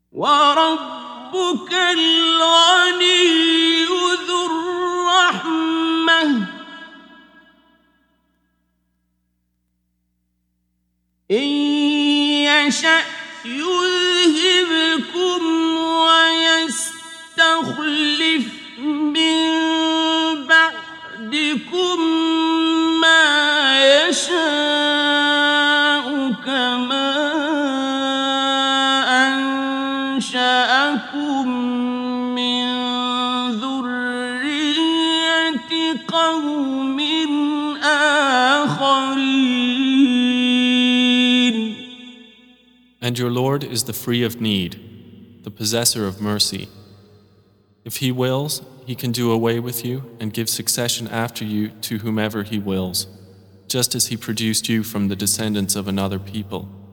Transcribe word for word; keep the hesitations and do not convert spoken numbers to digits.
وربك الغني ذو الرحمة إن يشأ يذهبكم ويستخلف من بعدكم ما يشاء كما أنشأكم من ذرية قوم آخرين. And your Lord is the free of need, the possessor of mercy. If He wills, He can do away with you and give succession after you to whomever He wills, just as He produced you from the descendants of another people.